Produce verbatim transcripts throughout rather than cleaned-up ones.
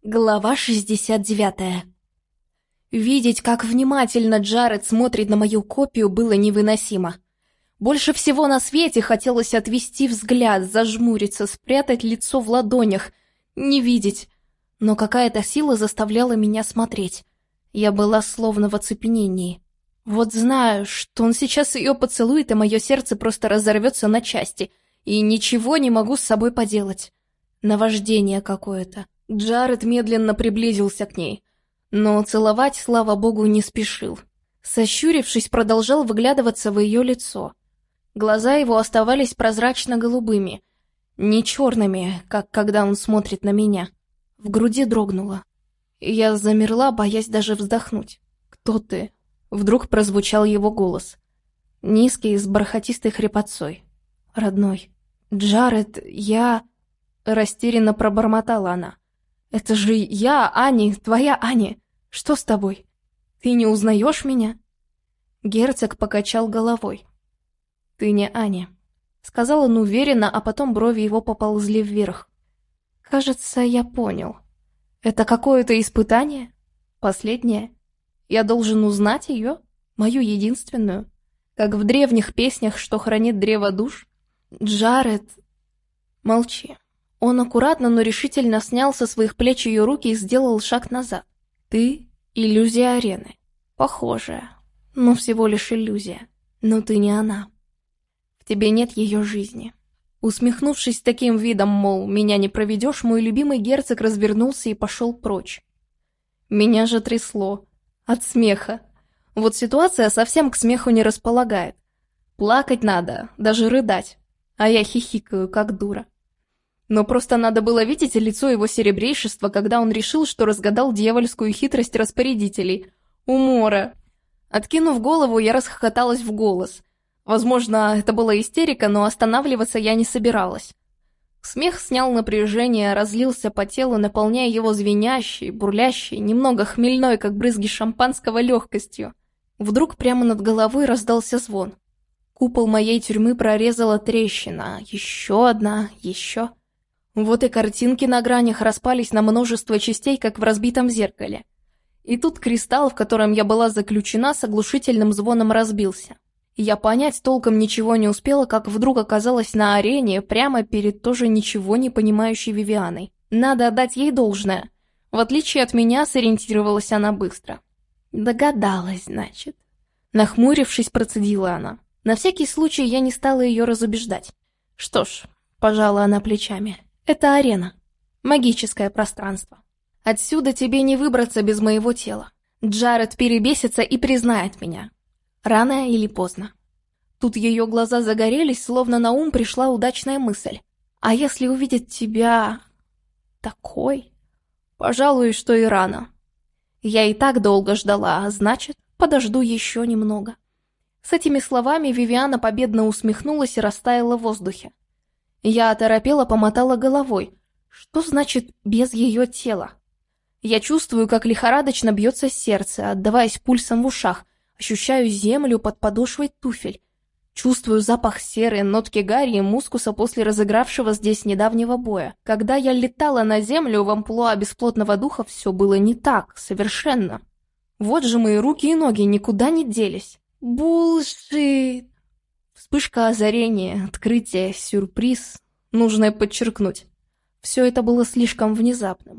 Глава шестьдесят девятая. Видеть, как внимательно Джаред смотрит на мою копию, было невыносимо. Больше всего на свете хотелось отвести взгляд, зажмуриться, спрятать лицо в ладонях, не видеть. Но какая-то сила заставляла меня смотреть. Я была словно в оцепенении. Вот знаю, что он сейчас ее поцелует, и мое сердце просто разорвется на части, и ничего не могу с собой поделать. Наваждение какое-то. Джаред медленно приблизился к ней, но целовать, слава богу, не спешил. Сощурившись, продолжал выглядываться в ее лицо. Глаза его оставались прозрачно-голубыми, не черными, как когда он смотрит на меня. В груди дрогнуло. Я замерла, боясь даже вздохнуть. «Кто ты?» Вдруг прозвучал его голос. Низкий, с бархатистой хрипотцой. «Родной». «Джаред, я...» Растерянно пробормотала она. «Это же я, Ани, твоя Ани. Что с тобой? Ты не узнаешь меня?» Герцог покачал головой. «Ты не Аня», — сказал он уверенно, а потом брови его поползли вверх. «Кажется, я понял. Это какое-то испытание? Последнее? Я должен узнать ее? Мою единственную? Как в древних песнях, что хранит древо душ? Джаред...» «Молчи». Он аккуратно, но решительно снял со своих плеч ее руки и сделал шаг назад. «Ты — иллюзия арены. Похожая, но всего лишь иллюзия. Но ты не она. В тебе нет ее жизни». Усмехнувшись таким видом, мол, меня не проведешь, мой любимый герцог развернулся и пошел прочь. Меня же трясло. От смеха. Вот ситуация совсем к смеху не располагает. Плакать надо, даже рыдать. А я хихикаю, как дура. Но просто надо было видеть лицо его серебрейшества, когда он решил, что разгадал дьявольскую хитрость распорядителей. Умора. Откинув голову, я расхохоталась в голос. Возможно, это была истерика, но останавливаться я не собиралась. Смех снял напряжение, разлился по телу, наполняя его звенящей, бурлящей, немного хмельной, как брызги шампанского, легкостью. Вдруг прямо над головой раздался звон. Купол моей тюрьмы прорезала трещина. Еще одна, еще... Вот и картинки на гранях распались на множество частей, как в разбитом зеркале. И тут кристалл, в котором я была заключена, с оглушительным звоном разбился. Я понять толком ничего не успела, как вдруг оказалась на арене, прямо перед тоже ничего не понимающей Вивианой. Надо отдать ей должное. В отличие от меня, сориентировалась она быстро. «Догадалась, значит». Нахмурившись, процедила она. На всякий случай я не стала ее разубеждать. «Что ж», — пожала она плечами, — «это арена. Магическое пространство. Отсюда тебе не выбраться без моего тела. Джаред перебесится и признает меня. Рано или поздно». Тут ее глаза загорелись, словно на ум пришла удачная мысль. «А если увидеть тебя... такой?» «Пожалуй, что и рано. Я и так долго ждала, а значит, подожду еще немного». С этими словами Вивиана победно усмехнулась и растаяла в воздухе. Я оторопела, помотала головой. Что значит «без ее тела»? Я чувствую, как лихорадочно бьется сердце, отдаваясь пульсом в ушах, ощущаю землю под подошвой туфель, чувствую запах серы, нотки гари и мускуса после разыгравшего здесь недавнего боя. Когда я летала на землю в амплуа бесплотного духа, все было не так, совершенно. Вот же мои руки и ноги никуда не делись. Булшит! Вспышка озарения, открытие, сюрприз. Нужно подчеркнуть. Все это было слишком внезапным.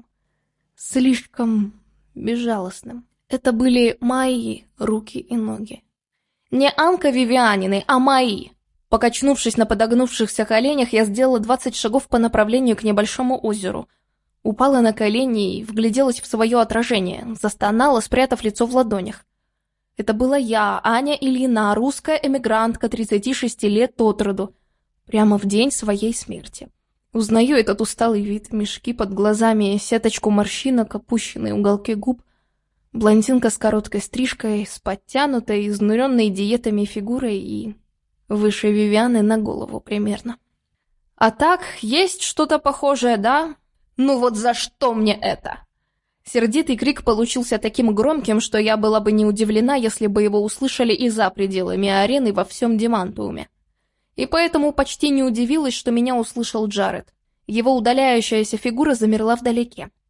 Слишком безжалостным. Это были мои руки и ноги. Не Анка Вивианины, а мои. Покачнувшись на подогнувшихся коленях, я сделала двадцать шагов по направлению к небольшому озеру. Упала на колени и вгляделась в свое отражение, застонала, спрятав лицо в ладонях. Это была я, Аня Ильина, русская эмигрантка, тридцати шести лет от роду, прямо в день своей смерти. Узнаю этот усталый вид, мешки под глазами, сеточку морщинок, опущенные уголки губ, блондинка с короткой стрижкой, с подтянутой, изнуренной диетами фигурой и выше Вивианы на голову примерно. А так, есть что-то похожее, да? Ну вот за что мне это? Сердитый крик получился таким громким, что я была бы не удивлена, если бы его услышали и за пределами арены во всем Демантууме. И поэтому почти не удивилась, что меня услышал Джаред. Его удаляющаяся фигура замерла вдалеке.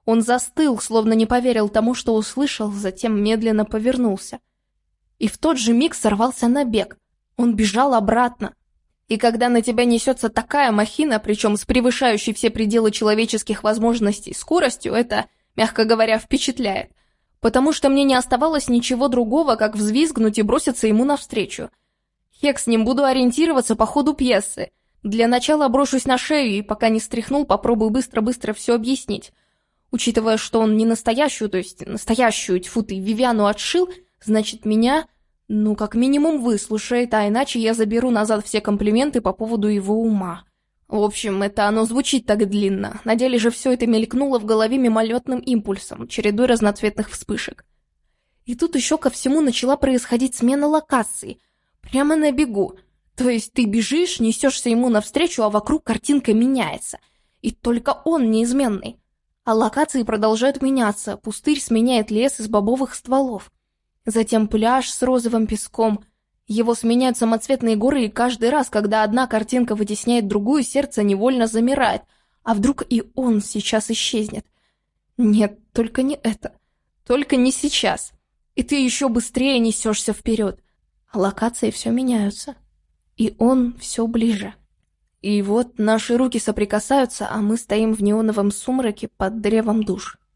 Он застыл, словно не поверил тому, что услышал, затем медленно повернулся. И в тот же миг сорвался на бег. Он бежал обратно. И когда на тебя несется такая махина, причем с превышающей все пределы человеческих возможностей скоростью, это, мягко говоря, впечатляет. Потому что мне не оставалось ничего другого, как взвизгнуть и броситься ему навстречу. Хек с ним, буду ориентироваться по ходу пьесы. Для начала брошусь на шею и, пока не стряхнул, попробую быстро-быстро все объяснить. Учитывая, что он не настоящую, то есть настоящую, тьфу ты, Вивиану отшил, значит, меня, ну, как минимум, выслушает, а иначе я заберу назад все комплименты по поводу его ума. В общем, это оно звучит так длинно. На деле же все это мелькнуло в голове мимолетным импульсом, чередой разноцветных вспышек. И тут еще ко всему начала происходить смена локации. Прямо на бегу. То есть ты бежишь, несешься ему навстречу, а вокруг картинка меняется. И только он неизменный. А локации продолжают меняться, пустырь сменяет лес из бобовых стволов. Затем пляж с розовым песком. Его сменяют самоцветные горы, и каждый раз, когда одна картинка вытесняет другую, сердце невольно замирает. А вдруг и он сейчас исчезнет? Нет, только не это. Только не сейчас. И ты еще быстрее несешься вперед. А локации все меняются. И он все ближе. И вот наши руки соприкасаются, а мы стоим в неоновом сумраке под древом душ.